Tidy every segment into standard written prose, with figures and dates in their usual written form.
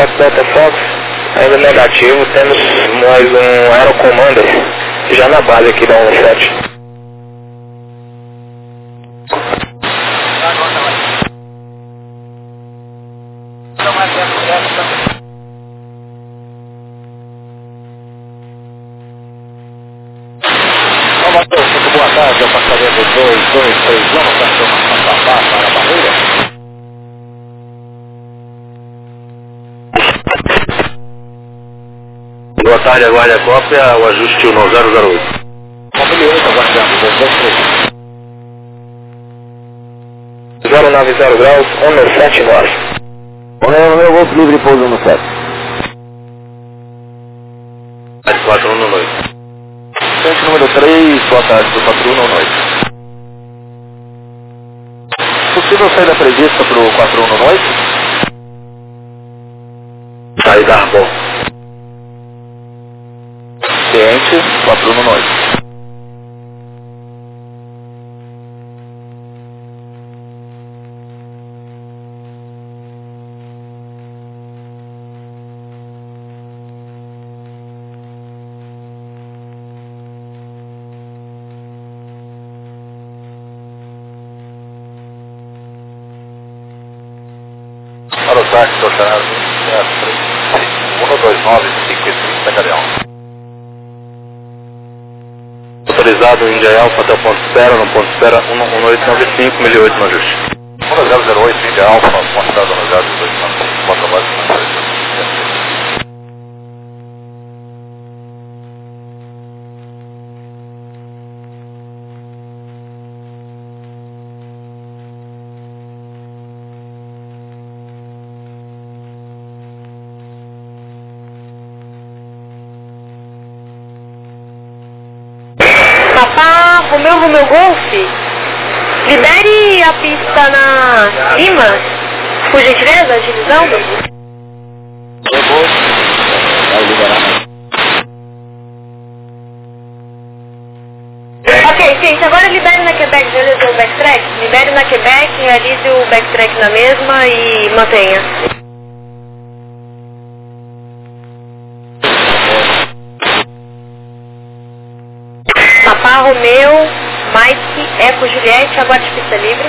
Fox Delta Fox, ainda negativo, temos mais um Aerocommander já na base aqui da 17. Boa tarde, eu passaria do 223, vamos para a formação para a barreira. Boa tarde, aguarde a cópia, o ajuste 1008. Mobilidade, aguardando, 223. 090 graus, 17 nós. O meu Golf livre pouso no 7. 4118. Centro número 3, boa tarde, do 4118. Possível saída prevista para o 4118? Saída Arbor. Ciente, 4118. Para o táxi, doutorado, 129, 530, Galeão. Autorizado Índia Alfa até o ponto de espera, no ponto de espera 11895, 1008 no ajuste. 1008, Índia Alfa, ponto de espera 1025, ponto base na frente. Papá, Romeu Golf, libere a pista na Lima, por gentileza, agilizando. Vai liberar. Ok, gente, agora libere na Quebec, realizou o backtrack? Libere na Quebec, realize o backtrack na mesma e mantenha. Papá, Romeu, Mike, Eco, Juliette, agora de pista livre.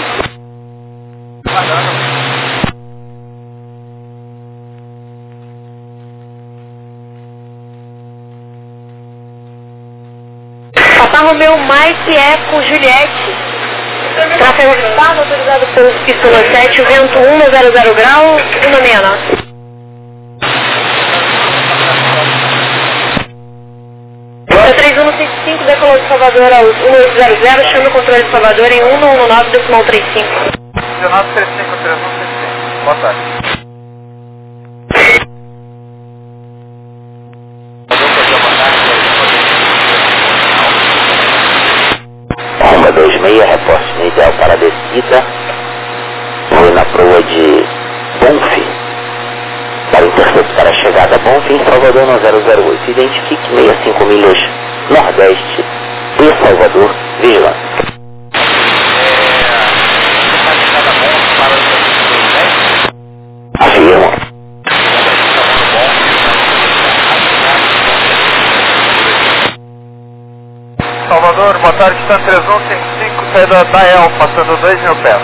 Papá, Romeu, Mike, Eco, Juliette. Tráfego avistado, autorizado pelo pista 7, vento 100 graus, 169. Pista 3165, decolou de Salvador aos 1800, chama o controle de Salvador em 1119,35. 1935, 3165. Boa tarde. Roma 26, reposte ideal para a descida. Foi na proa de Bonfim. Para interceptar a chegada Bonfim em Salvador no 008. Identifique 65 milhas nordeste de Salvador, vigilância. Afirma. Salvador, boa tarde, está 3155, saída da El, passando 2.000 pés.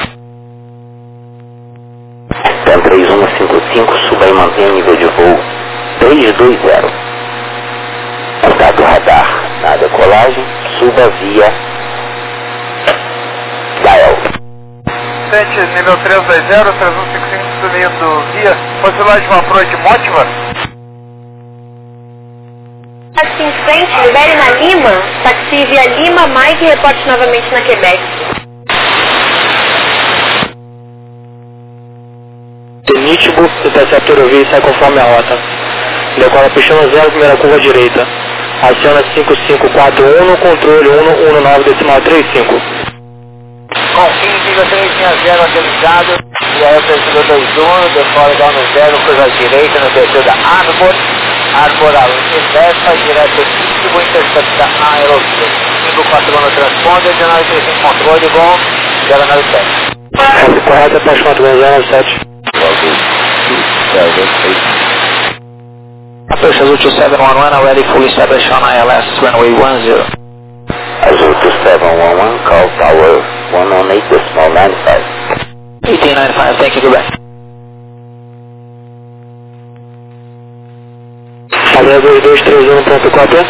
TAM 3155, suba e mantenha o nível de voo 320. Contato radar na decolagem, suba via Dial. Sente nível 320, 3155 subindo via, possibilidade de uma proa de Motivar. Taxi em frente, libere na Lima, taxi via Lima, Mike e reporte novamente na Quebec. Nítido, interceptor ouvir e sai conforme a rota. Decola pistão 0, primeira curva direita. Aciona 5541 no controle 119,35. Confim, nível 360 atualizado. E aí o preciso 21, decola down no 0, curva direita no terceiro da Arbor. Arbor a inversa, direto Nítido, intercepta a aerovia. Nível 4 no transponder, 1935 controle, bom, 097. Correto, apaixonado 097. Azul 2711, already fully established on ILS, runway 10. Azul 2711, call tower 118.95. 1895, thank you, goodbye. Padrão 2231, ponto cópia.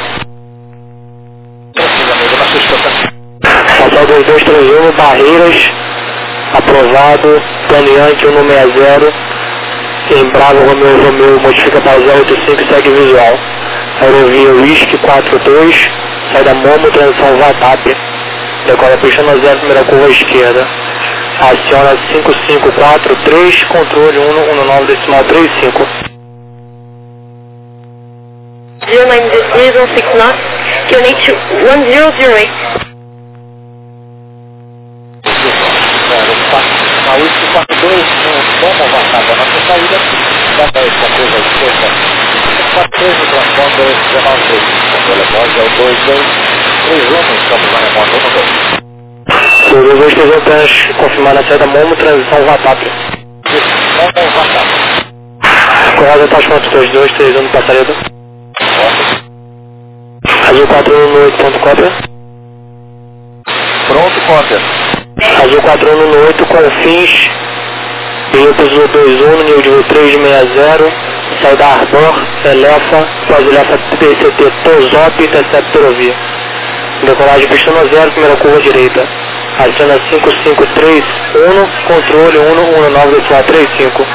Passal 2231, Barreiras, aprovado, Planiante 160, em Bravo Romeu, modifica para 085, segue visual. Aerovia Whisky 42, sai da Momo, transição VATAP, decola pista 0, primeira curva à esquerda. Aciona 5543, controle 119.35. 0916 knots, QNH 1008. A Whisky 42, como avançada, a nossa saída da 10 com curva à esquerda. 42 no transponder 19 controle após é o 2231, estamos na remota 12. 2231, confirmando a saída Momo, transição VATAP. Momo VATAP. Corrada taxa 2231 no Passaredo. Azul 418, ponto cópia. Pronto, cópia. Azul 418, Confins, Pilotos 21, nível de 360, sai da Arbor, Elefa, pós-Elefa PCT, Tozop, Interceptor Via. Decolagem pista 0, primeira curva direita. Aciona 5531, controle 119.35.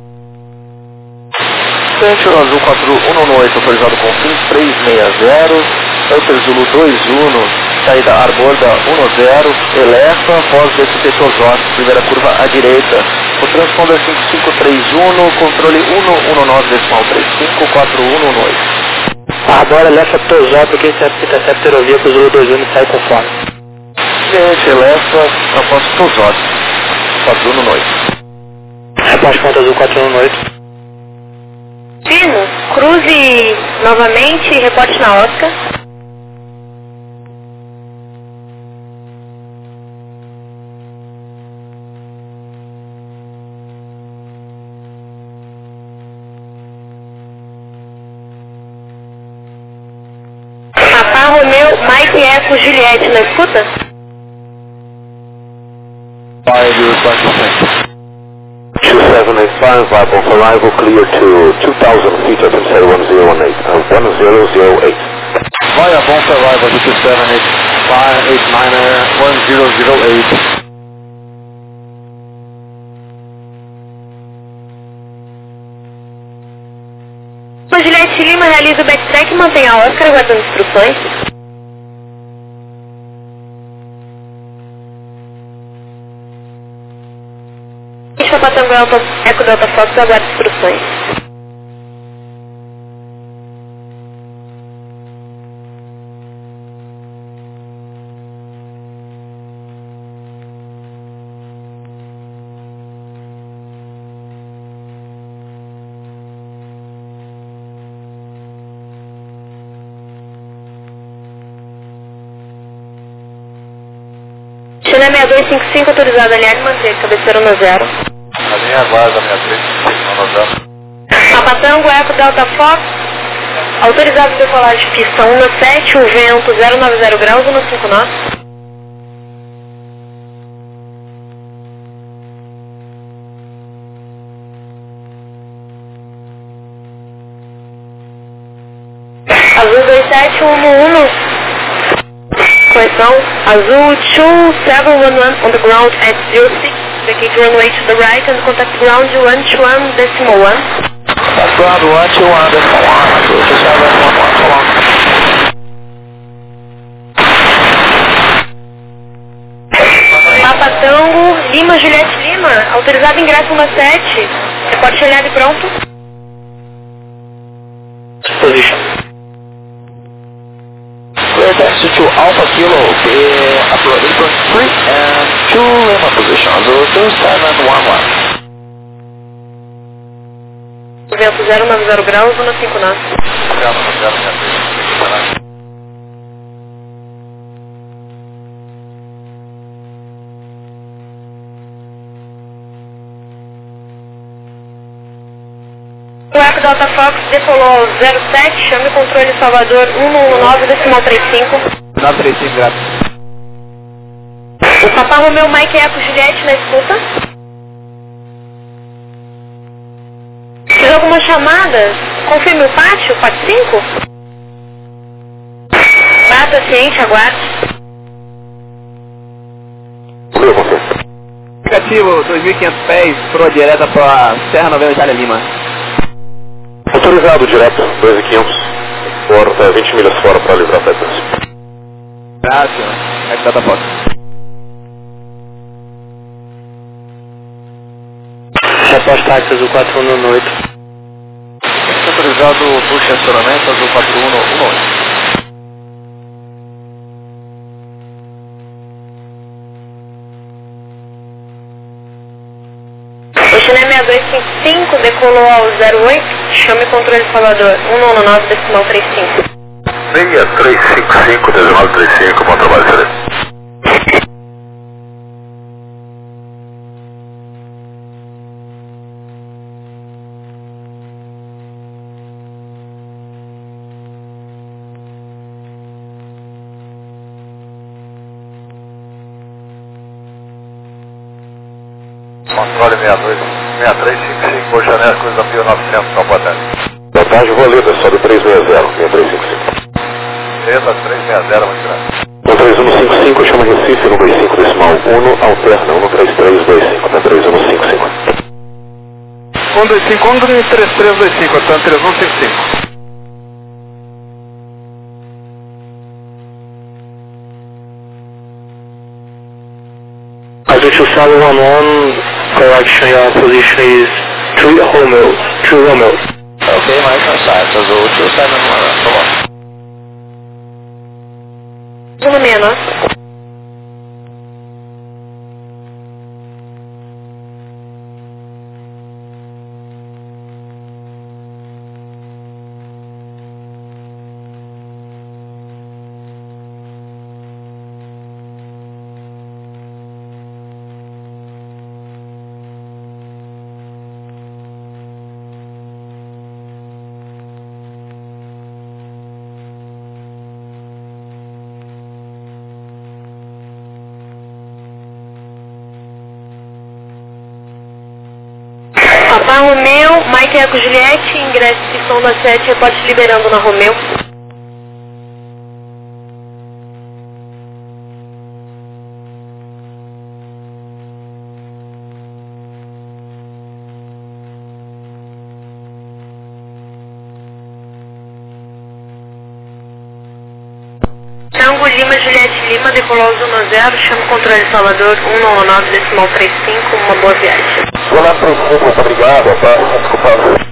Centro Azul 4118, autorizado com fins 360, Hunter Zulu 21, saída Arborda 10, Elefa, pós-DCT Tozop, primeira curva à direita. O transponder 5531, controle 119.35, 4118. Arbora, Elefa, Tozop, que Interceptor Via, para o Zulu 21 sai conforme. Cliente, Elefa, após Tozop, 4118. Repórter conta Azul 418. Pino, cruze novamente e reporte na Oscar. Papá Romeu, Mike Eco, Juliette, na escuta? Fire, 2785, Bible for arrival clear to 2,000 feet up inside 1018, 1008. Via Bonfa arrival 278-589er 1008. Juliette Lima realiza o backtrack e mantém a Oscar aguardando instruções. Papa Tango Eco Delta Fox aguarda instruções. China 6255 autorizado a alinhar e manter cabeceira no 0. A linha guarda 63, Papa Tango Eco Delta Fox, autorizado decolagem pista 17, o vento 090 graus, 15 knots. Azul 2711, correção, Azul 2711 on the ground at 06. Vacate runway to the right and contact ground 121.1. Ground 121.1, Azul 2711. Papa Tango, Lima, Juliette Lima, autorizado ingresso 17. Reporte olhado e pronto. Position. Clear taxi to Alpha Kilo, apron 3 and 2 Lima position, Azul 2711. Vento 090 graus, 15 knots. O Eco Delta Fox decolou ao 07, chame o controle Salvador 119.35. 935, graças. O Papa Romeu Mike Eco Juliette na escuta. Fiz alguma chamada? Confirme o pátio, pátio 5? Bata ciente, aguarde. Aplicativo 2.500 pés, proa direta para Serra Novembro Itália Lima. Autorizado direto, 2.500, 20 milhas fora para livrar Petras. Graças, é que dá foto. Resposta táxi azul 4118. Autorizado push estacionamento azul 4118. O China 6255 decolou ao 08, chame o controle Salvador 119.35. 6355, 1935, bom trabalho, Felipe. Controle 6355, Boa Janela, Cruz da Pio 900, São Paulo. Boa tarde, Roleda, sobe 360, 6355. Roleda 360, muito grande. 3155, chama Recife, número 5, decimal 1, alterna 13325, até 3155. 125, 13325, até 3155. As we 2711, correction, your position is 3 Romeo. Ok, mais cansado, azul 2711, tá bom. No menos. Papa Romeu, Mike Eco Juliette, ingresso de som da 7, reporte liberando na Romeu. Tango Lima, Juliette Lima, decolou ao 10, chama o controle Salvador 119.35, uma boa viagem. Olá, muito obrigado, desculpa.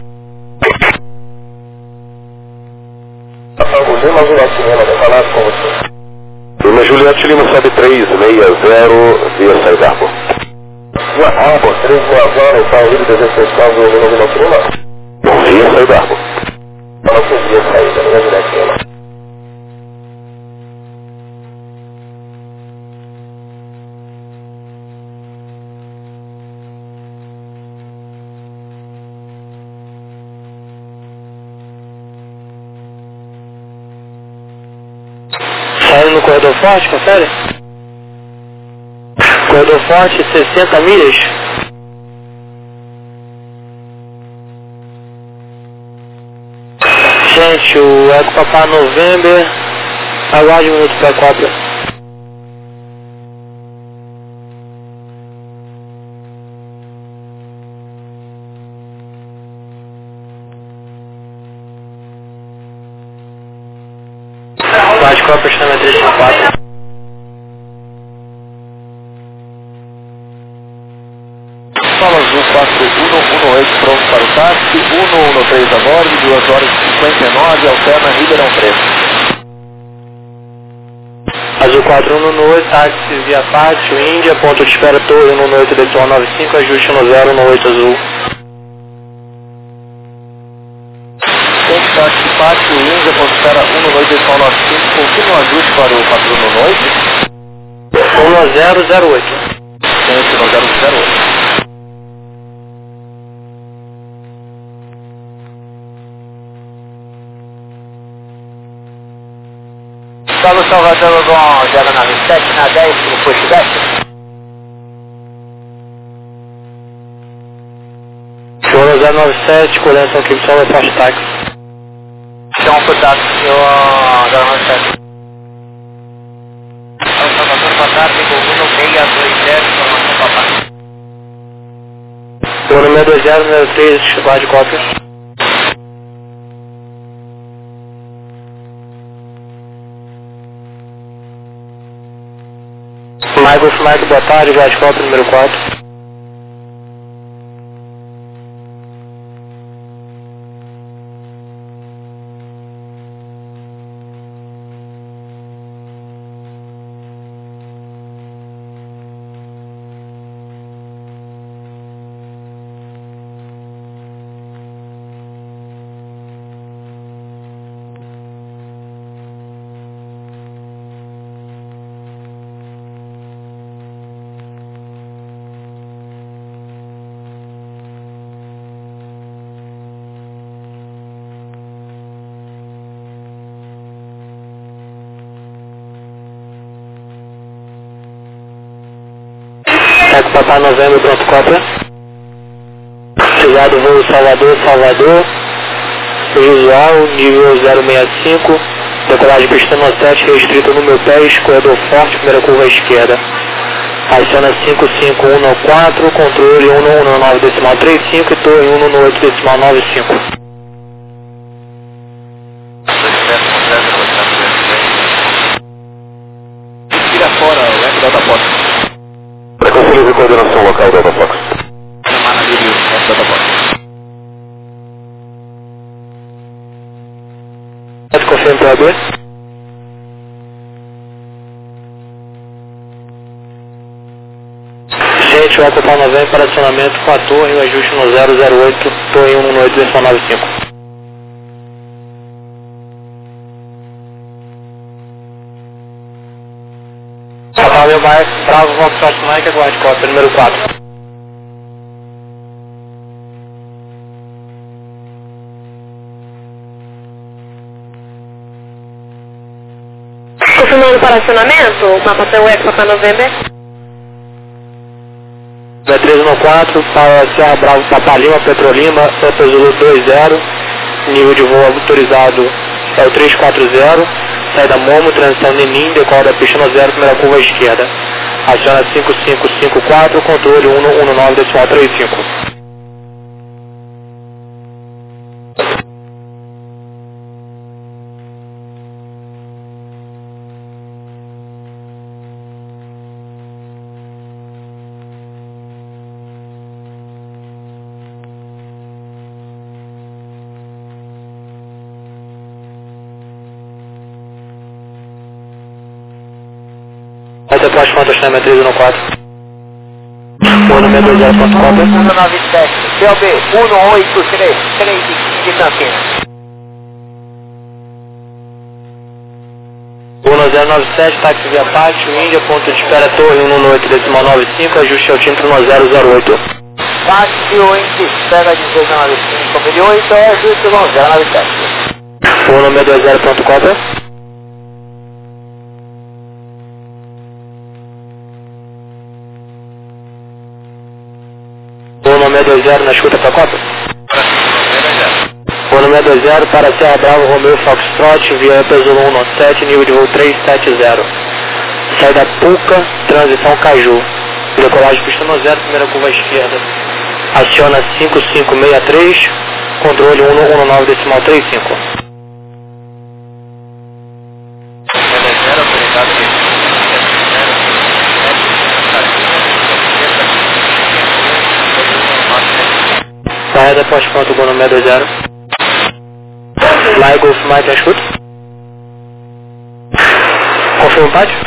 Lima, Juliette Lima, declarado com você. Lima, Juliette Lima, sobe 360, via Saída Arbor. Via Arbor, 360, está o líder desespecial do Lima, Juliette Lima? Não, via Saída Arbor. Não, via Saída, Lima, Juliette Lima. Saindo no corredor forte, confere? Corredor forte, 60 milhas. Gente, o Eco Papá November, aguarde um minuto para a cópia. Bate cópia, chama 354. Sala azul 4118, pronto para o táxi, 113 a bordo, 2 horas e 59, alterna Ribeirão Preto. Azul 4118, táxi via Pátio, Índia, ponto de espera Torre 118, decimal 95, ajuste no 018 azul. Ponto táxi Pátio, Índia, ponto de espera 118, decimal 95, confirma o ajuste para o patrono noite. 1008. Gente, no 008. Galo Salvador com 097 na 10 pro pushback. Senhor 097, colhendo aqui do Sol é fast taxi. Então, cuidado, senhor 097. Salvador, boa tarde, com 1620, informação papai. Senhor 620, 03, guarde cópias. Mike, boa tarde, guarde cópia número 4. Eco Papai Novembro, pronto, cópia. Obrigado, voo Salvador, visual, nível 065, decolagem pista 7, restrito número 10, corredor forte, primeira curva à esquerda. Aciona 5514, controle 119.35 e torre 118.95. Tira fora o eco da Fox. Para conferir a coordenação local da Fox. Semana livre, eco da Fox. Confirme para AB. Gente, o Eco Papai Novembro para acionamento com a torre, o ajuste no 008, torre 118.95. Papai meu Mike, Bravo, Foxtrot Mike, aguarde cópia número 4. Confirmando para acionamento, mapa seu Eco Papai Novembro. 314 para Serra Bravo, Papa Lima, Petrolima, Santa Zulu 20, nível de voo autorizado é o 340, saída Momo, transição Nenim, decola da pista no 0, primeira curva à esquerda. Aciona 5554, controle 119.35. Até pós contas na 314. Ono 620, cópia. 197, CLB 183, 3 de Campinas. 1097, táxi via Pátio, Índia, ponto de espera torre 118.95, ajuste ao título no 008. Pátio, Índia, espera de 295, 2008, ajuste no 097. Ono 620, ponto cópia. Ono 620 na escuta para cópia. Ono 620 para Serra Bravo, Romeo Foxtrot, via Pesulo 197, nível de voo 370. Saída Puca, transição Caju. Decolagem pista no 0, primeira curva à esquerda. Aciona 5563, controle 119.35. Saída pós-ponto, Gono 620. Fly Golf Mike, escuta. Confirma o pátio?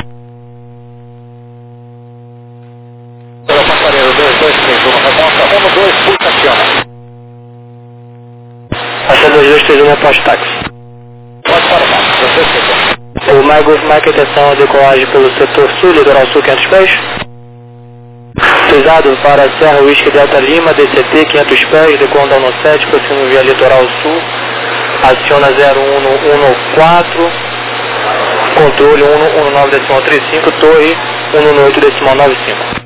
Pela passareira 2231, remonta 12, puxa, aciona. Ação 2231 pós-táxi. Pode para o máximo, 250. O My Golf Mike, atenção a decolagem pelo setor sul, litoral sul 500 pés. Pesado para Serra Whisky Delta Lima, DCT 500 pés, decolando ao 7, próximo via litoral sul. Aciona 0114, controle 119.35, torre 118.95.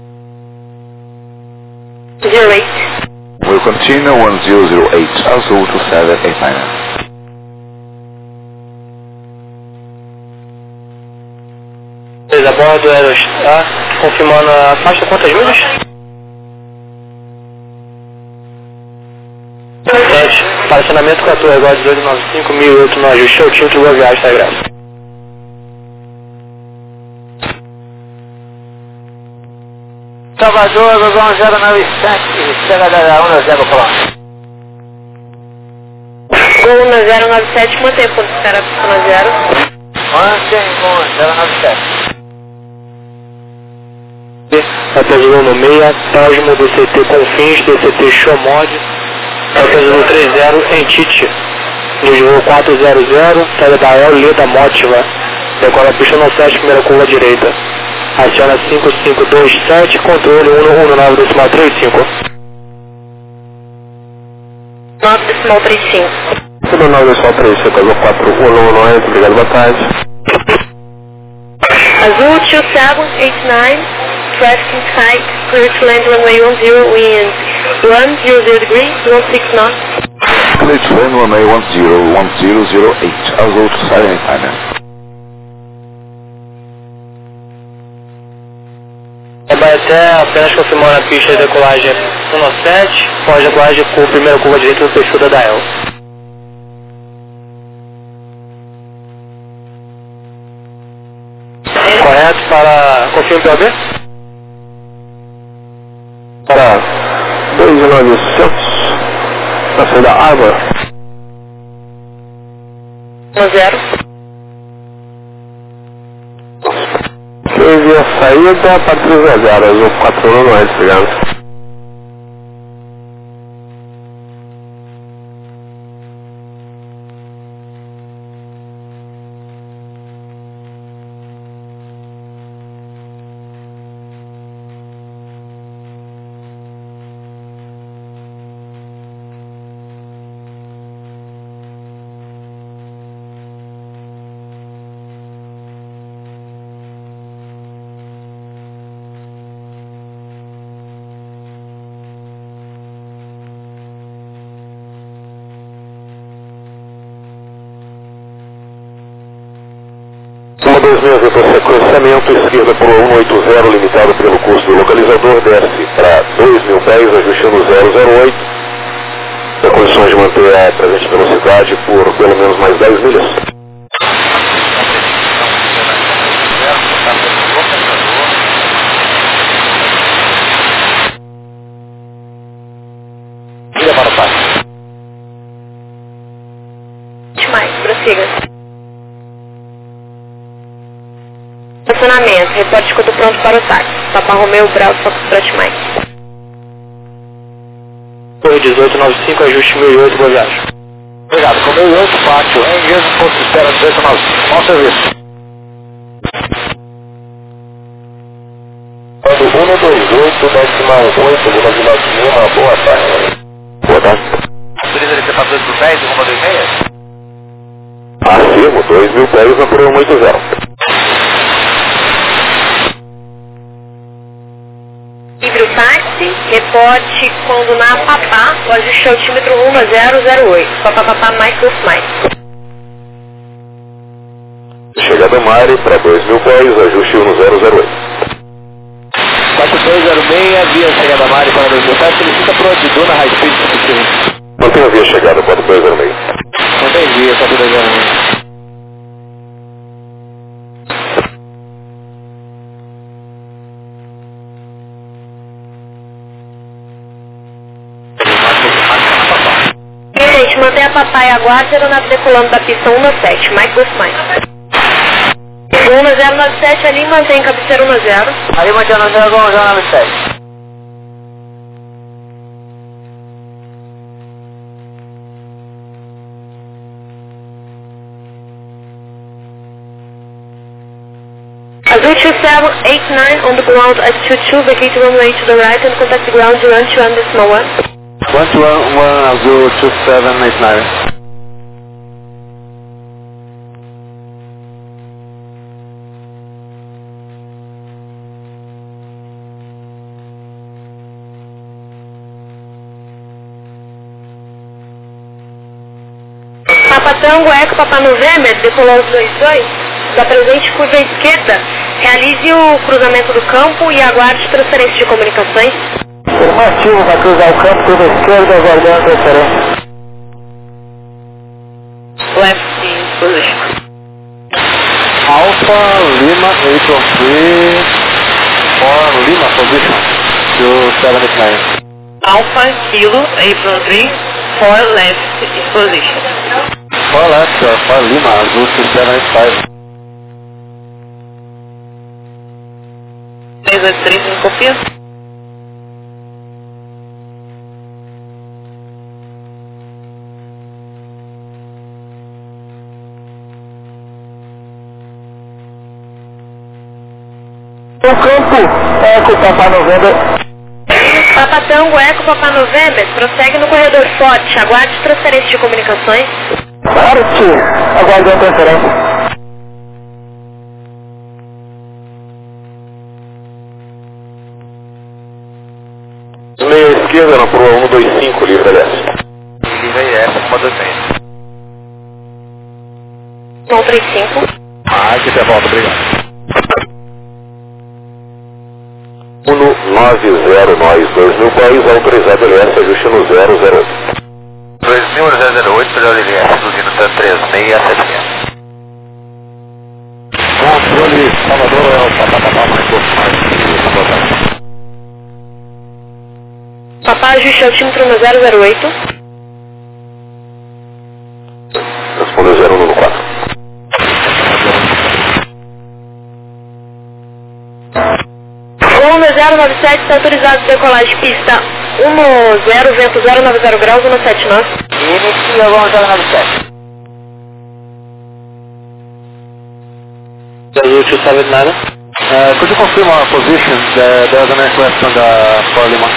08. We'll continue 1008, Azul 2789. A bordo Aerostar, confirmando a faixa, quantas milhas? 7, paracionamento 14, agora 1895, 1008 no ajuste, o título da viagem, tá graça. Salvador, 1097, chega da 10 km. Gol 1097, mantém a ponto para 10. Mantém com 097. Atenção no meia, Tasmo do CT Confins, DCT Showmod, atenção 30 em Tite, nível 400, saída da El Leda Mótiva, decola a pista no 7, primeira curva direita, aciona 5527, controle 119.35. 9.35. 119.35, casou 4118, obrigado, boa tarde. Azul 2789, traffic in sight, clear to land runway 10, wind 100 degrees, 16 knots. Clear to land runway 1008, Azul 2789. Vai até apenas confirmando a pista de decolagem 197, pós-decolagem com a primeira curva direita do perfil da Dael. Correto para... confirme POB? Para 2.900, na saída Arbor. 10. Teve a saída para 300, azul 419, obrigado. Uma 2000, sequenciamento esquerda por 180, limitado pelo curso do localizador, desce para 2.000 pés, ajustando 008. Tem condições de manter a presente velocidade por pelo menos mais 10 milhas. Vira para o passe. Mais, prossiga. Estacionamento, reporte de escuta pronto para o táxi. Papa Romeo, Bravo, Foxtrot Mike. Torre 1895, ajuste 1008, boa viagem. Obrigado, com 1008, pátio, em mesmo ponto de espera 1895. Bom serviço. 128, Luna Vila Lima, boa tarde. Boa tarde. Autoriza ele ser para 2 por 10 e rumo a 26? Acima, 2.000 pés na por 180. Livre o táxi, reporte quando na Papá, o ajuste altímetro 1008. Papá, Mike Golf Mike. Chegada Mari para 2.000 pés, ajuste 1008. 4206, via chegada Mari para 2007, solicita prontidão na High Speed suficiente. Mantém a via chegada, 4206. Mantém via, 4206. Gente, mantém a Papai e aguarde a aeronave decolando da pista 197, Mike Golf Mike. 1097 ali, mantém cabeceira 10. Ali mantém a 1097. Azul 2789 on the ground at 22, vacate runway to the right and contact the ground 121.1. 121, Azul 2789. Papa Tango, Eco, Papa November, decolou os 22, da presente curva à esquerda, realize o cruzamento do campo e aguarde transferência de comunicações. Afirmativo, vai cruzar o campo, curva esquerda, aguardando transferência. Left in position. Alpha Lima April 3 for Lima position to 79. Alpha Kilo, April 3, for left in position. For left, for Lima, Azul to 75. 383 em copia. O campo, Eco, Papa November. Papa Tango, Eco, Papa November, prossegue no corredor forte, aguarde transferência de comunicações. Forte, aguardando transferência. Meia esquerda na prova 125, livre LS. Livre IS, 126. 135. Aqui tá volta, obrigado. 190 nós 2000 pés, autorizado LS, ajuste no 008. 2008, melhor LS, reduzindo tanto 3676. Controle, Salvador, é o mais Papá, ajuste altímetro no 008. Respondeu 014. Voo no 097 está autorizado decolagem pista 10, vento 090 graus, 179. Inicia, vamos 097. Azul 279. Could you confirm our position? There's an aircraft on the for Lima.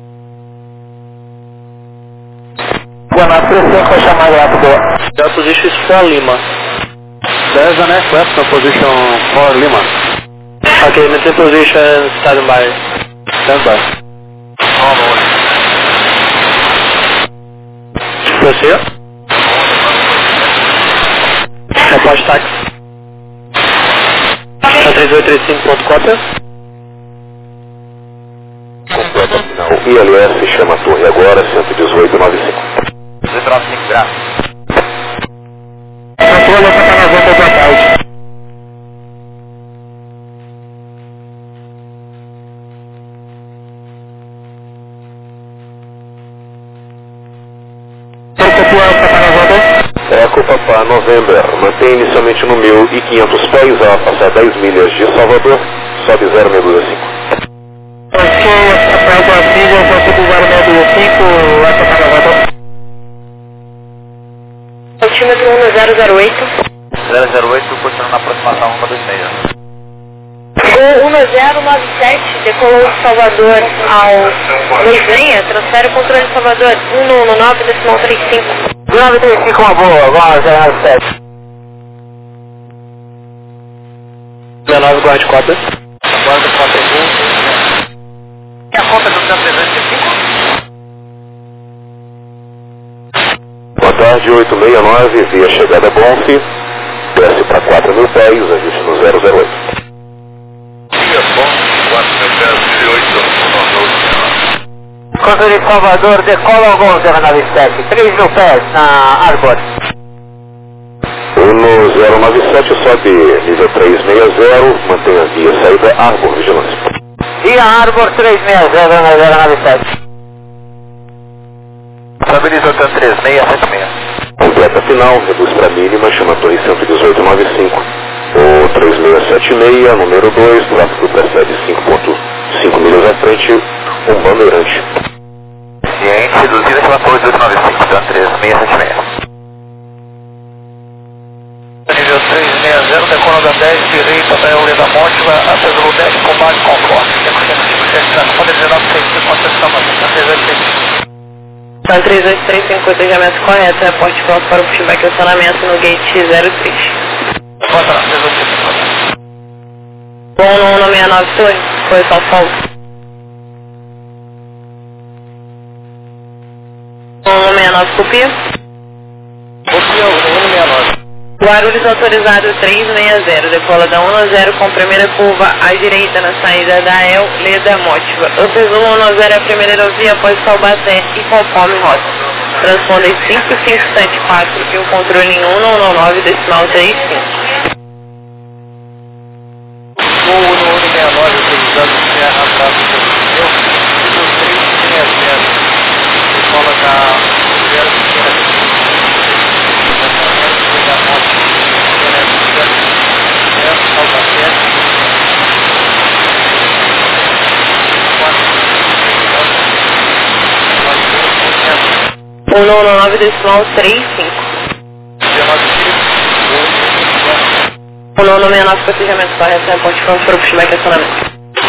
Buenas, 35 foi chamada rápido. The position is for Lima. There's an aircraft on position for Lima. Okay, maintain position, stand by. Stand by. Proceed. Report táxi. 3835.4. Completa final. ILS chama a torre agora, 118,95. 195 graus. Controle Papa November, boa tarde. Eco Papa November, mantém inicialmente no 1.500 pés a passar 10 milhas de Salvador, sobe 0,65. Ok, após as milhas, eu subo 0,65, vai Papa November. Altímetro 1008. 008, continuando na aproximação 126. Gol 1097, decolou de Salvador ao Luizinha, transfere o controle de Salvador 119, decimal 35. 935, uma boa, vamos 097. 19, guarde cópia. Aguarda com a pergunta. E a cópia do 335? Boa tarde, 869, via chegada Bonfi, desce para 4.000 pés, ajuste no 008. Controle de Salvador, decola ao gol 097, 3.000 pés na Arbor. 1097 sobe nível 360, mantém a via saída Arbor, vigilância. Via Arbor 360 na 097. Estabilizou tanto 3676. Completa final, reduz para mínima, chama a torre 11895. O 3676, número 2, tráfego precede 5.5 milhas à frente, um bandeirante. Ciente, reduzida pela torre 1895, tanto 3676. Nível 360, decola da 10, direita da Eule da Monte, até o 10, combate conforme. Pode 1965, concessão, mas 385. São 383, tem cotejamento correto, reporte pronto para o pushback e acionamento no gate 03. Bota lá, 385. Bom no 169 Torre, foi só falta. 169 copia. Copia, o Guarulhos autorizado 360, decola da 1-0 com primeira curva à direita na saída da El Leda Mótiva. Upezula 1-0 a primeira aerovia após Taubaté e conforme rota. Transponder 5574 e o controle em 199 decimal 35. Voo no 169 autorizado Serra Bravo do Pneu, 360, decola da 0 199 decimal 35. 199 procedimento correto, né? Ponte Franco para o pushback acionamento.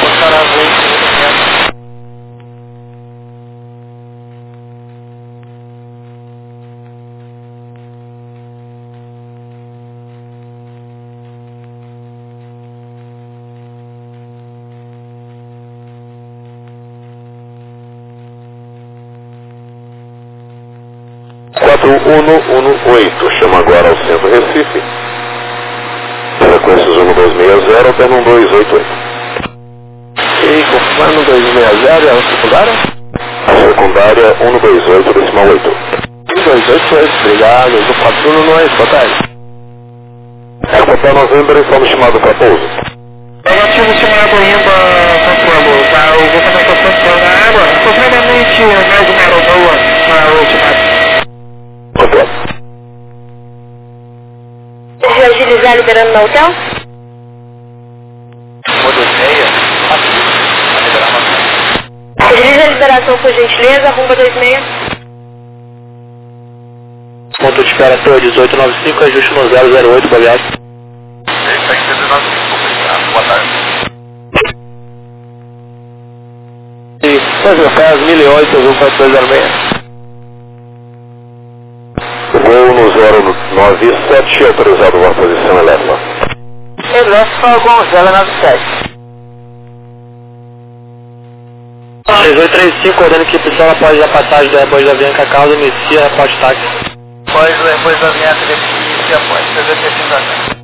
Chama agora ao centro Recife. Frequências 1260 até 1288. E confirmando 260 é a secundária? A secundária 128 decimal 8. 288, obrigado. Do 418, boa tarde. Hotel Novembro, informe chamado para pouso. Negativo chamado ainda, controlo, tá? Eu vou fazer a estação da água, aproximadamente mais uma hora boa na última. Hotel. Pode agilizar liberando no hotel? Agiliza a liberação por gentileza, rumba 26. Ponto de espera até 1895, ajuste no 008, boa viagem. Boa tarde. E São José, 1008, 1406. Voo no 097, autorizado a posição eleva. Eleva Gonzalo 97. 3835, ordendo que pistola após a passagem do Airbus da Avianca Causa, inicia reporte táxi. Após o Airbus da Avianca, inicia após 335 da tarde.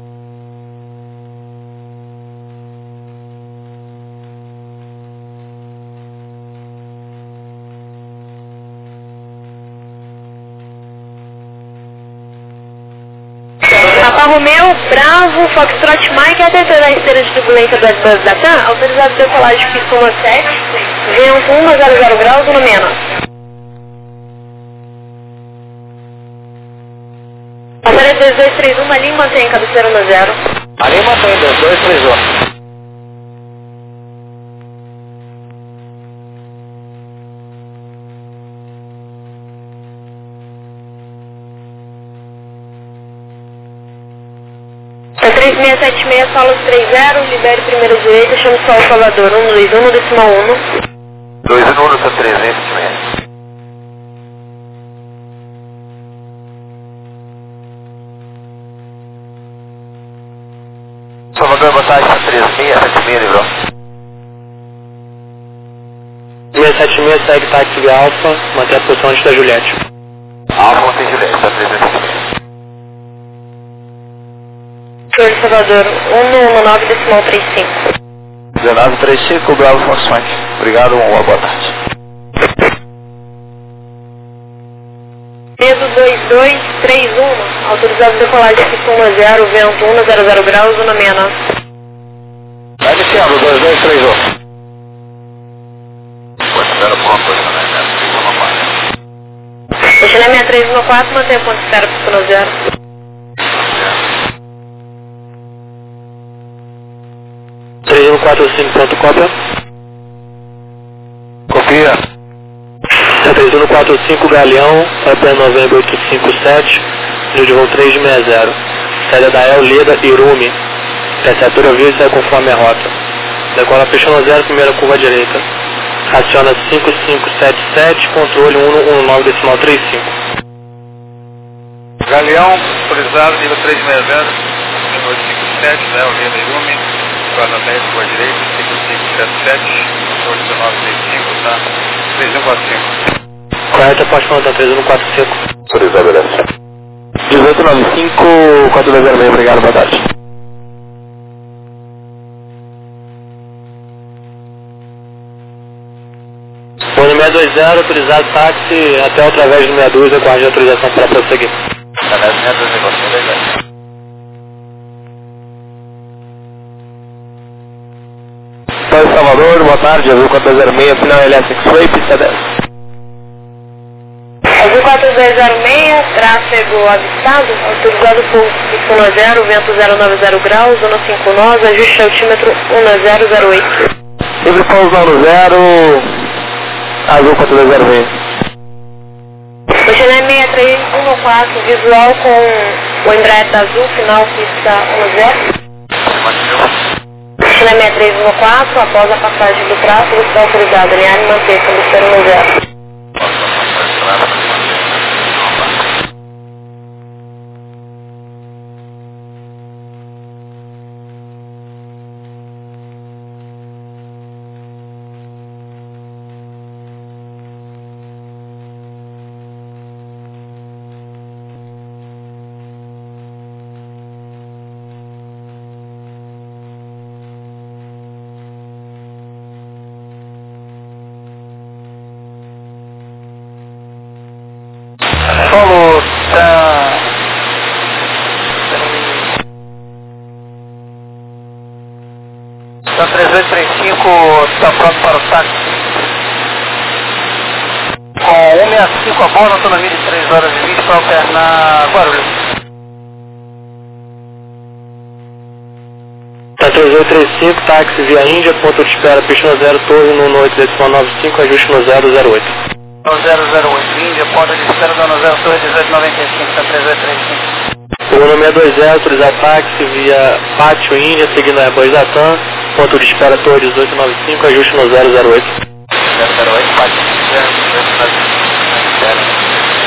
Papa Romeu, Bravo, Foxtrot Mike, atendendo na esteira de turbulência do Airbus da TAM, autorizado decolagem pista 17, vento 100 graus, no menos. Aparelho 2231, ali mantém cabeceira no 0. Ali mantém 2231. Tá 3676, Solos 30, libere primeira direita, chama Sol Salvador, 121, decimal 1. 2 no 1, 376. Salvador, boa tarde, 3676, livrou. 676 segue táxi de Alfa, mantém a posição antes da Juliette. Alfa, mantém Juliette, tá 376. Senhor de Salvador, 119, decimal 35. 1935, Bravo Foxtrot. Obrigado, uma boa tarde. Peso 2231, autorizado decolagem pista 10, vento 100 graus, na menos. Vai descendo, 2231. Considera ponto, né? Deixa 6314, mantém a ponto de espera pista 0. ponto cópia. Copia. 3145 Galeão, Papa Novembro 857, Rio de voo 360. Saída da El Leda Irumi. Terceira via e sai conforme a rota. Decola fechando 0, primeira curva à direita. Aciona 5577, controle 119 decimal 35. Galeão, autorizado, nível 360, 857, né? O Leda Irumi. Quadra 10, rua direita, 5577, 1935, tá? 3145. Correta, pode mandar 3145. Autorizado, eleva. 1895, 4206, obrigado, boa tarde. Bom, no 620, autorizado táxi até através do 62, aguarde de autorização para prosseguir. Através do 62, negócio, beleza. São Salvador, boa tarde, Azul 4206, final LS6 pista 10. Azul 4206, tráfego avistado, autorizado por Y0, vento 090 graus, zona 5 nós, ajuste altímetro 1008. Livre pouso 0, Azul 4206. Chile 6314, visual com o Embraer azul, final pista 10. Chile 6314, após a passagem do tráfego, está autorizado alinhar e manter condução 10. Paulo, tá 3835, está pronto para o táxi. Com 165 a bordo, autonomia de 3 horas e 20 para alternar Guarulhos. Tá 3835, táxi via Índia, ponto de espera, pista 0, torre no 8,95, ajuste no 008. 008, Índia, porta de espera, dona 0, torre 1895, tá 3835. O número 620, autorizado táxi via Pátio Índia, seguindo a Airbus da TAM, ponto de espera, torre 1895, ajuste no 008. 008, Pátio Índia, 1895,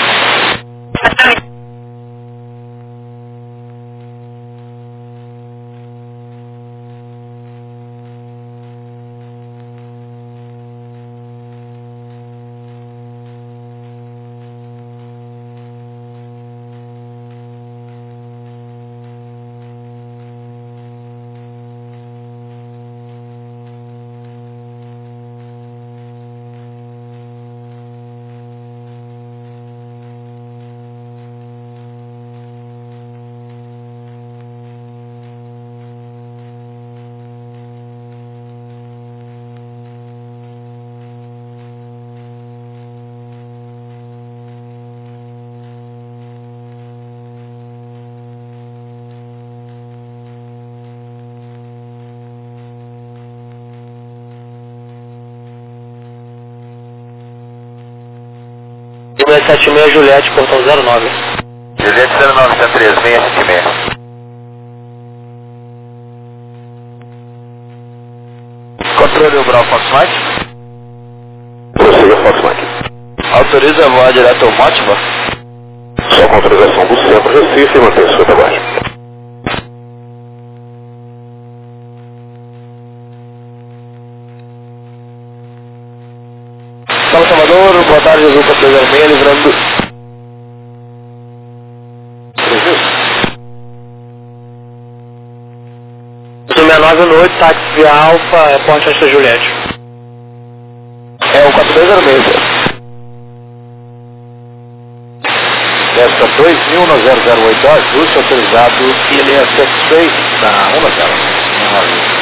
Número 76, Juliette, portão 09. Juliette 09, tá 3676. Controle o Brau Foxtrot. Prossiga Foxtrot. Autoriza a voar direto ao Mótiva? Só com autorização do centro Recife e mantém sua tabagem. São Salvador, boa tarde, Azul 4206, livrando. Número 9 táxi via Alfa, Ponte Asta Juliette. É o 4206. Essa 2000 no 008, ajuste autorizado, linha 76 na 10.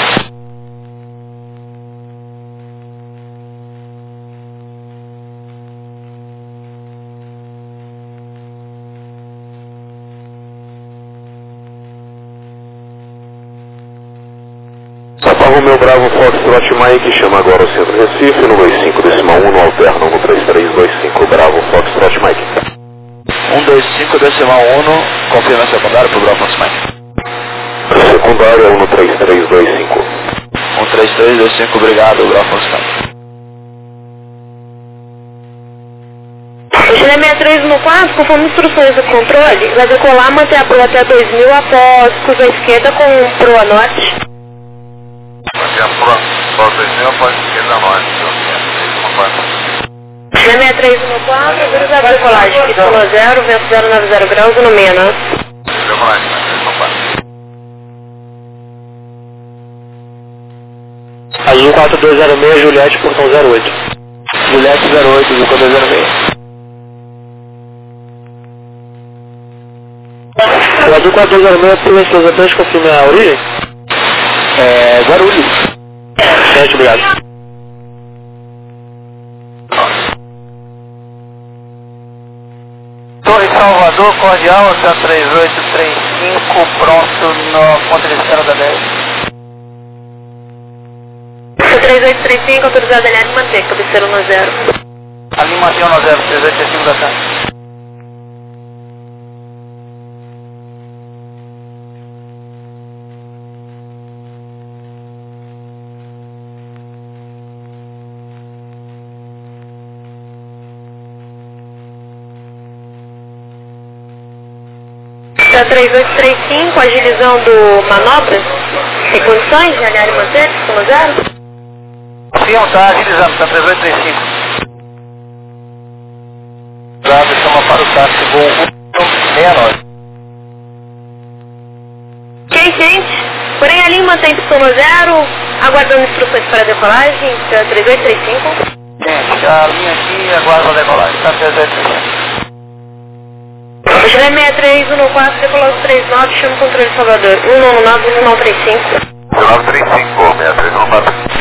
Romeu Bravo Foxtrot Mike, chama agora o centro Recife, no 25,1, alterna no 3325, Bravo Foxtrot Mike. 125,1, confirma secundário para o Bravo Fox Mike. Secundário é 13325. 13325, obrigado, Bravo Fox Mike. Chile 6314, conforme instruções do controle, vai decolar, manter a proa até 2000 após curva esquerda com proa norte. Manter a proa 2000 após esquerda norte, Chile 6314, autorizado decolagem, pista 10, vento 090 graus, 169. Decolagem, 6314. Azul 4206, Juliette, portão 08. Juliette 08, Azul 4206. O Azul 4206, por gentileza, confirme a origem? Guarulhos. Certo, obrigado. Torre Salvador, cordial, até 3835, pronto no ponto de escala da 10. 3835, autorizado LN manter, cabeceira 10. A linha mantém 10, 3835 da tarde. Da 3835, agilizando manobras. Tem condições de LN manter, pista 10? Sim, está agilizando, está 3835. Chama para o táxi voo 69. Ok, gente. Porém, a linha mantém pista 0, aguardando instruções para decolagem, 3835. Gente, a linha aqui aguarda a decolagem, está 3835. Chile 6314, decolagem 39, chama o controle de Salvador. 199, decimal 35. 1935, 6314.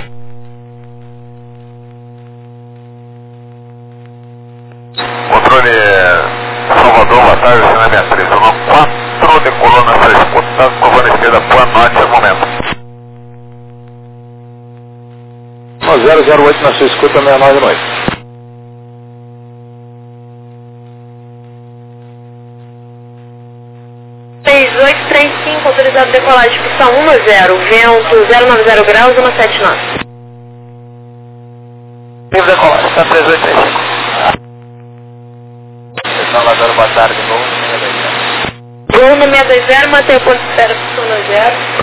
Controle Salvador, boa tarde, Cena 63. 4 decolou na sua escuta, curva na esquerda, boa noite, é o momento. 008 na sua escuta, 69 noite. Autorizado decolagem, pista 10, vento 090 graus, 179. Livre decolagem, está 3835. Salvador, boa tarde, voo 620. Voo no 620, mantém o ponto de espera, pista 10.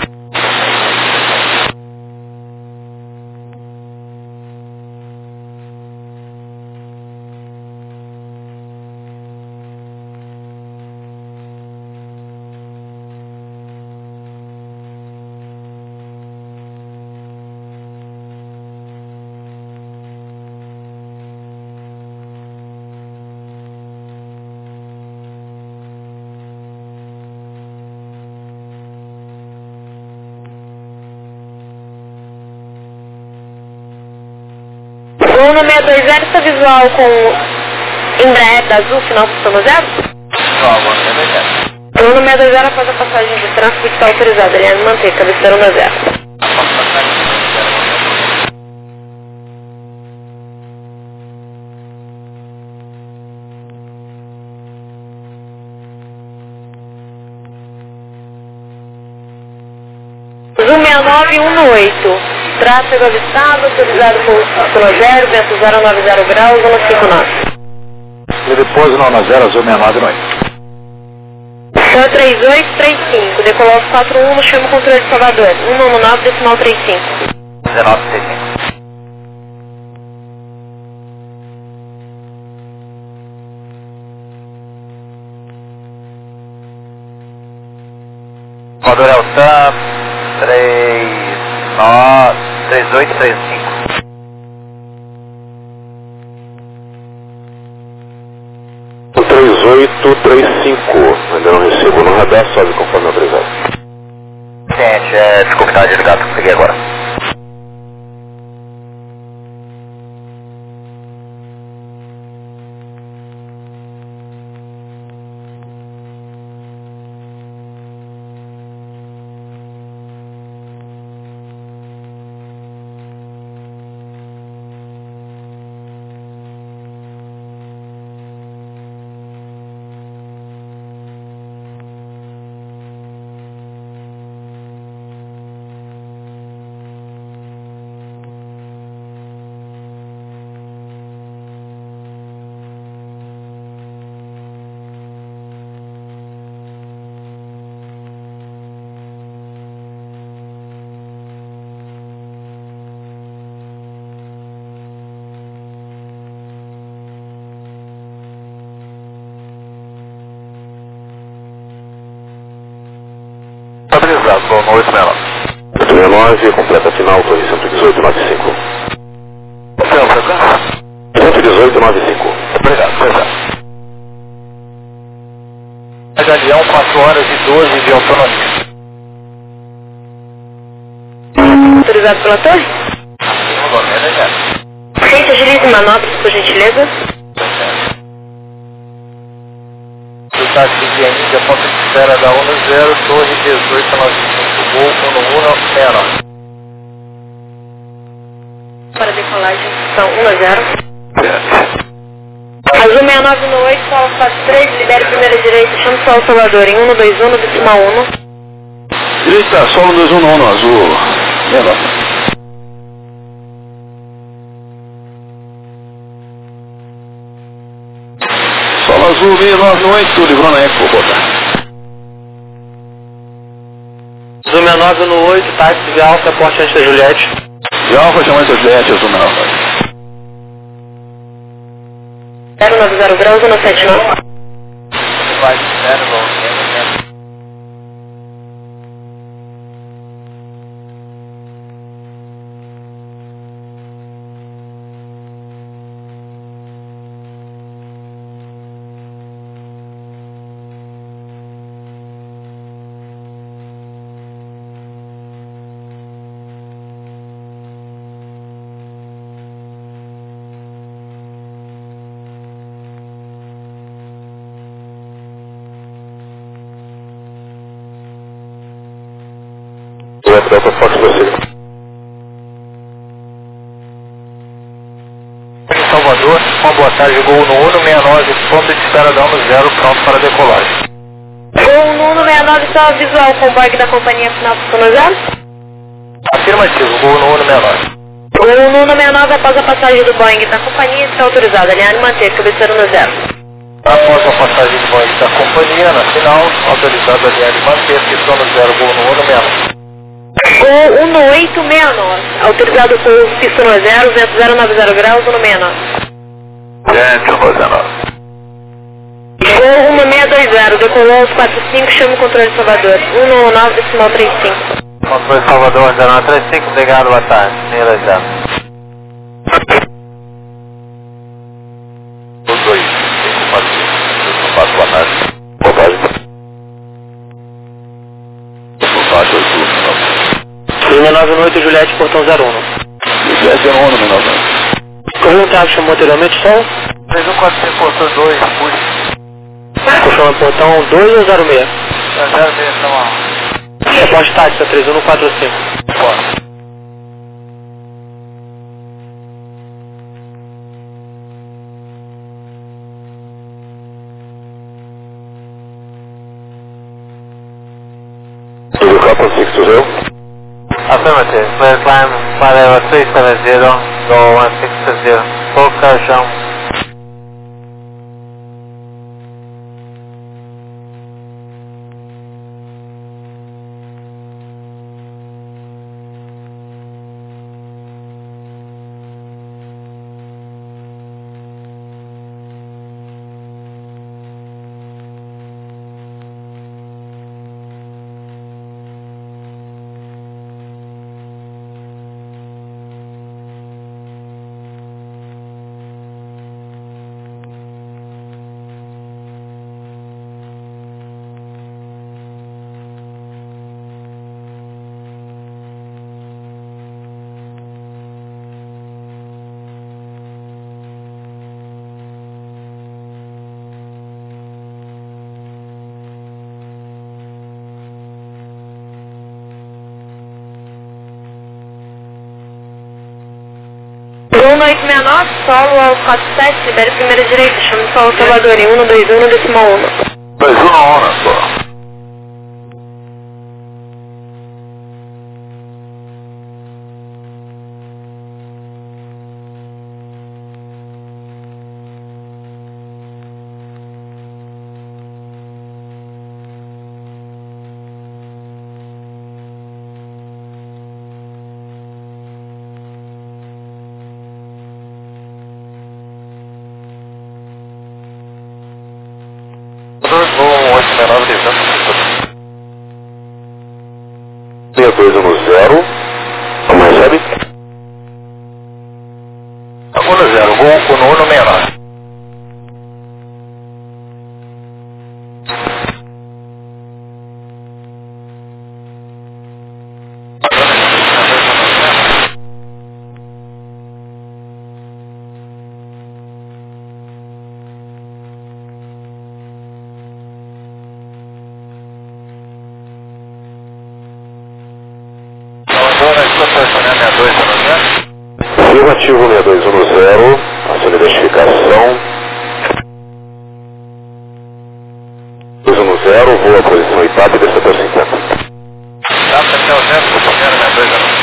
Voo no 620, está visual com Embraer da Azul, final pista 0? Não, agora 620. Voo no 620 após a passagem de trânsito está autorizado, ele é manter, cabeceira 10. Azul 69118. Tráfego avistado, autorizado por pista 0, vento 090 graus, 159. E depois não, na 0, Azul 69 noite. 3835, decolou 41, chama o controle de Salvador. 199, decimal 35. 1935. Salvador Eltam 3835. O 3835, ainda não recebo no radar, sobe conforme autorizado. Gente, desculpe, tá desligado, peguei agora. Obrigado, boa noite, 869, completa final, torre 11895. 11895. Obrigado, Galeão, 4 horas e 12 de autonomia. Autorizado pela torre? Gente, agilize manobras, por gentileza. O táxi de Índia, ponto de espera da 10, torre 1895, voo 1169. Para decolagem, são 10. Azul 6918, solo 43, libere primeira direita, chama solo Salvador em 121, decimal 1. Direita, solo 211, azul 69. Solo azul 6918, livrou na Eco, bota. Azul 6918, táxi de Alfa, porte antes da Juliette. De Alfa, chama essa Juliette, azul 69. 090 graus, 179. Vai, 090. Delta Fox você. Em Salvador, uma boa tarde, gol no 169, ponto de espera da 10, pronto para decolagem. Gol no 169, só visual com o bug da companhia final do 0. Afirmativo, gol no 169. Gol no 169, após a passagem do Boeing da companhia, está autorizado. Alinhar e manter, cabeceira 10. Após a passagem do Boeing da companhia, na final, autorizado a alinhar e manter, pistão no 0, gol no 169. Gol 1869, autorizado com o pistão 0, vento 090 graus, 169. Gente, 119. Gol 1620, decolou aos 45, chama o controle de Salvador. 119, decimal 35. Controle Salvador, 1935, obrigado, boa tarde. Neira já. Os dois. 5, 4, boa tarde. Boa tarde. Boa tarde, azul 698, Juliette, portão 01. Juliette 01, 69. Correu um tráfego chamou anteriormente, sol? 3145, portão 2, puxa. Puxou no portão 2 ou 06? 06, tá mal. Reposte tática 3145. Bora. Tudo cá, ponto 620. Affirmative. Clear climb, flight level 370, go 1660. Full car shown. Gol 1869, solo aos 47, libere primeira direita, chama o solo Salvador em 121, decimal 1. 21 horas, só. Voo 869, Afirmativo 6210, aciona a identificação. 210, voa a posição IPAP desse setor 50. Tá, até o 06210.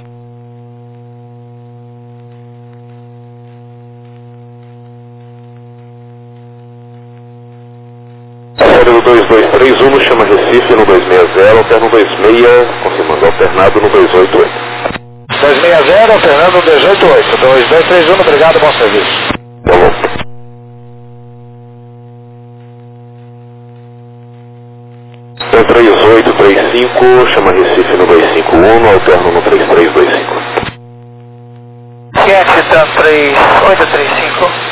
Série do 2231, chama Recife no 260, alterno 26, confirmando alternado no 288. 260, alternando no 288. 2231, obrigado, bom serviço. Tá bom. Então 3835, chama Recife no 251, alterno no 3325. Cat, tá 3835.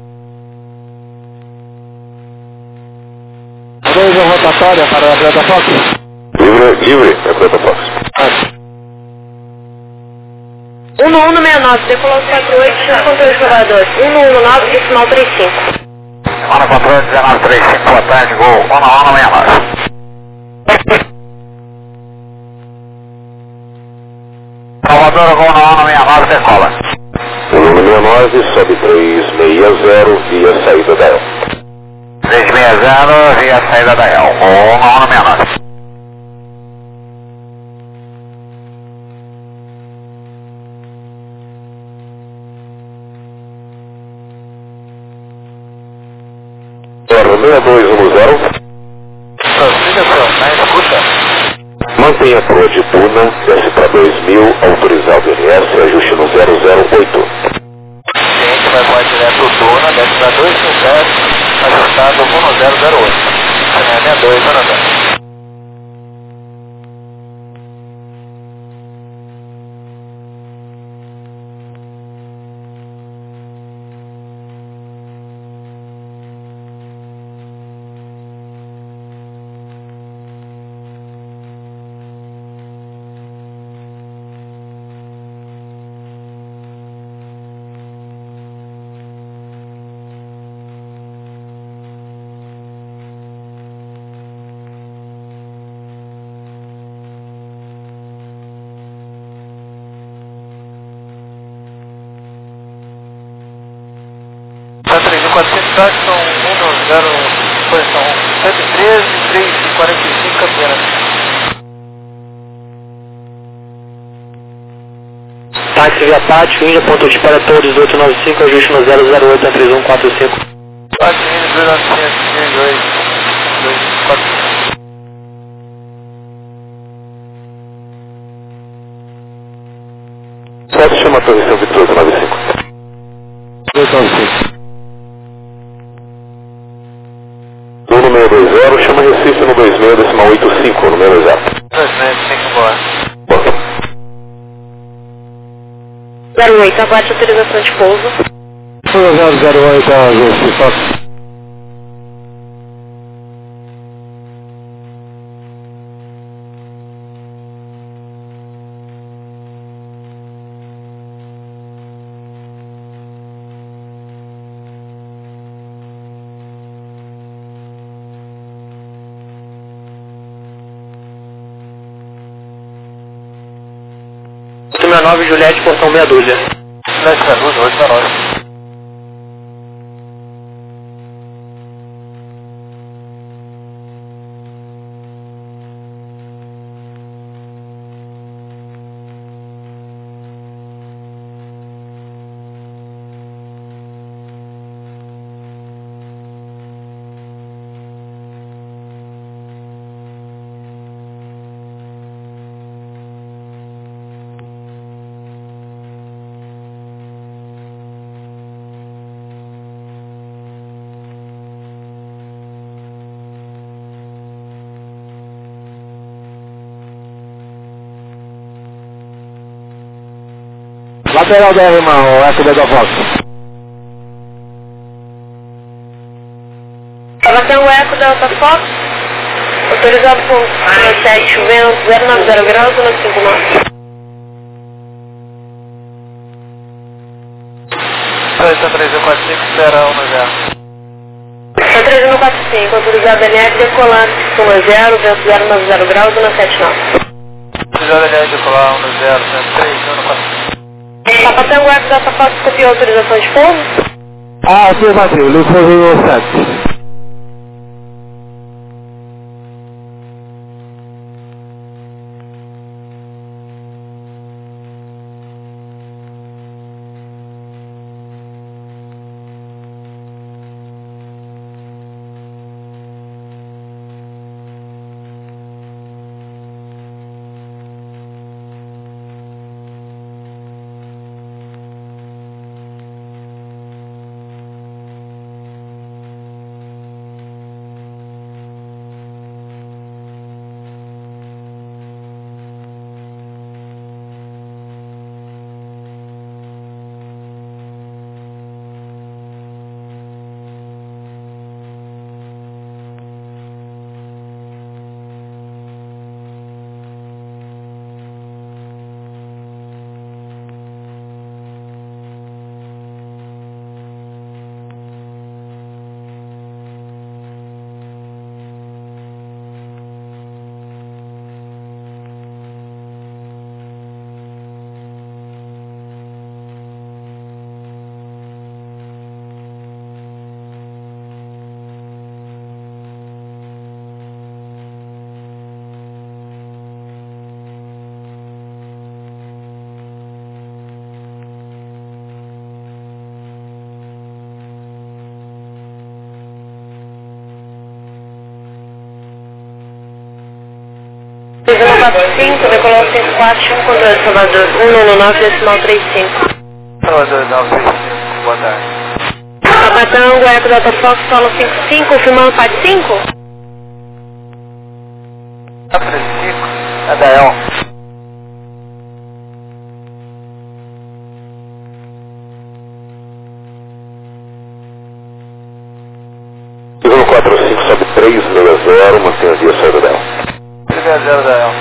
2 rotatória para a Atlanta Fox. Livre, Atlanta Fox. 1169, decolou 48, controle de voador. 1119, decimal 35. Ana controle 1935, boa tarde, gol. 1169. Salvador, gol 1169, decola. 1169, sobe 360 via saída da El. 360 via saída da El. 1169. Claro, 6210. Prossiga, senhor, na escuta. Mantenha a proa de Duna, desce para 2000, autorizar o DNS, ajuste no 008. Cliente vai voar direto Duna, desce para 250, ajustado 1008. Canela 2, zona 10. São 10, posição 113, 345 Campinas. Táxi via Pátio, Índia, ponto de espera todos 895, ajuste no 008 a 3145. Táxi Índia 2900, 245. Pode chamar a torre São Vitor 95. 295. No número 20, chama Recife no 26, decimal 85, o número exato. 295, boa. Bota. 08, aguarde autorização de pouso. 008 a Recife. Número 9, Juliette, portão meia dúzia. Juliette, meia dúzia, 869. Lateral da irmão, FB da Fox. Gravação Eco Delta Fox, autorizado por 7, vento 090 graus, 159. 345, espera 10. 3145, autorizado NF decolando, 10, vento 090 graus, 179. Autorizado NF decolar 10, 103, 145. Papa Tango Eco Delta Fox, copiou a autorização de pouso? Afirmativo, Lufthansa 7. Cruzeiro 45, decolou 541, controle de Salvador 199,35. Salvador 935, boa tarde. Papa Tango Eco Delta Fox, solo 55, confirmando parte 5? A 35, a Dael. Cruzeiro 45 sobe 360, mantém a via saída dela. 360 Dael.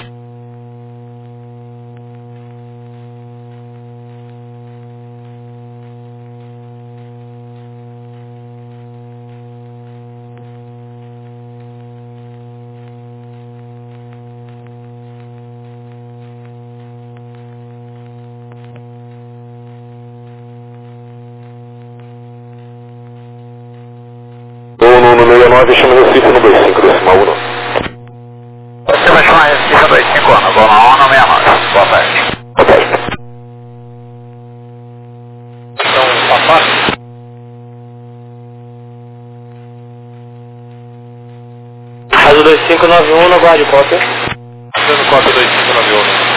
No 69, chama Recife no 25, decimal 1. Você vai chamar Recife 25 anos, vou na 1 no 69. Boa tarde. Boa tarde. Então, Papa. Rádio 2591, aguarde cópia. Dando cópia 2591.